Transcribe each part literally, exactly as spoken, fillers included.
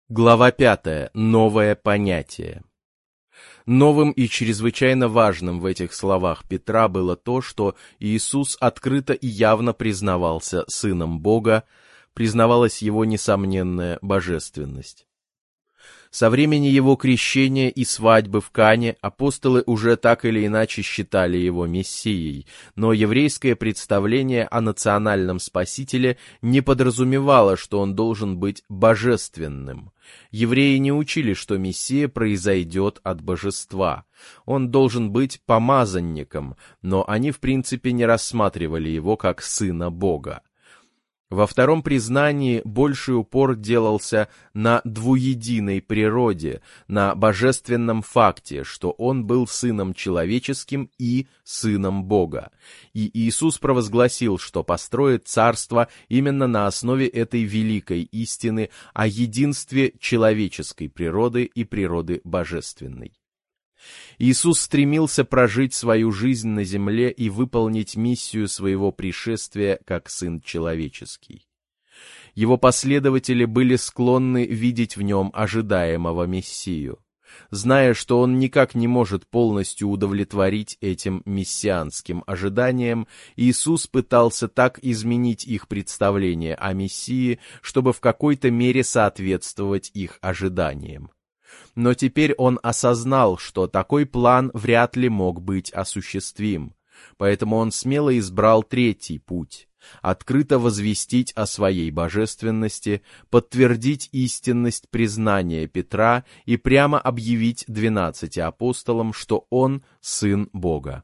Глава пятая. Новое понятие. Новым и чрезвычайно важным в этих словах Петра было то, что Иисус открыто и явно признавался Сыном Бога, признавалась Его несомненная божественность. Со времени Его крещения и свадьбы в Кане апостолы уже так или иначе считали Его Мессией, но еврейское представление о национальном Спасителе не подразумевало, что Он должен быть божественным. Евреи не учили, что Мессия произойдет от божества. Он должен быть помазанником, но они в принципе не рассматривали Его как Сына Бога. Во втором признании больший упор делался на двуединой природе, на божественном факте, что Он был Сыном Человеческим и Сыном Бога. И Иисус провозгласил, что построит царство именно на основе этой великой истины о единстве человеческой природы и природы божественной. Иисус стремился прожить свою жизнь на земле и выполнить миссию своего пришествия как Сын Человеческий. Его последователи были склонны видеть в нем ожидаемого Мессию. Зная, что он никак не может полностью удовлетворить этим мессианским ожиданиям, Иисус пытался так изменить их представление о Мессии, чтобы в какой-то мере соответствовать их ожиданиям. Но теперь он осознал, что такой план вряд ли мог быть осуществим, поэтому он смело избрал третий путь — открыто возвестить о своей божественности, подтвердить истинность признания Петра и прямо объявить двенадцати апостолам, что он — Сын Бога.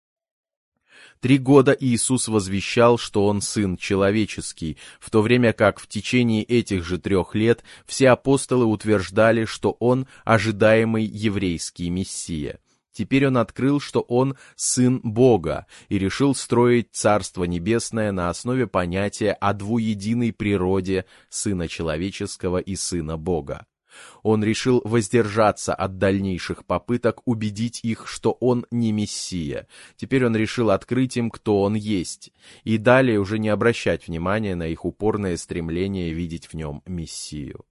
Три года Иисус возвещал, что Он Сын Человеческий, в то время как в течение этих же трех лет все апостолы утверждали, что Он ожидаемый еврейский Мессия. Теперь Он открыл, что Он Сын Бога, и решил строить Царство Небесное на основе понятия о двуединой природе Сына Человеческого и Сына Бога. Он решил воздержаться от дальнейших попыток убедить их, что он не Мессия. Теперь он решил открыть им, кто он есть, и далее уже не обращать внимания на их упорное стремление видеть в нем Мессию.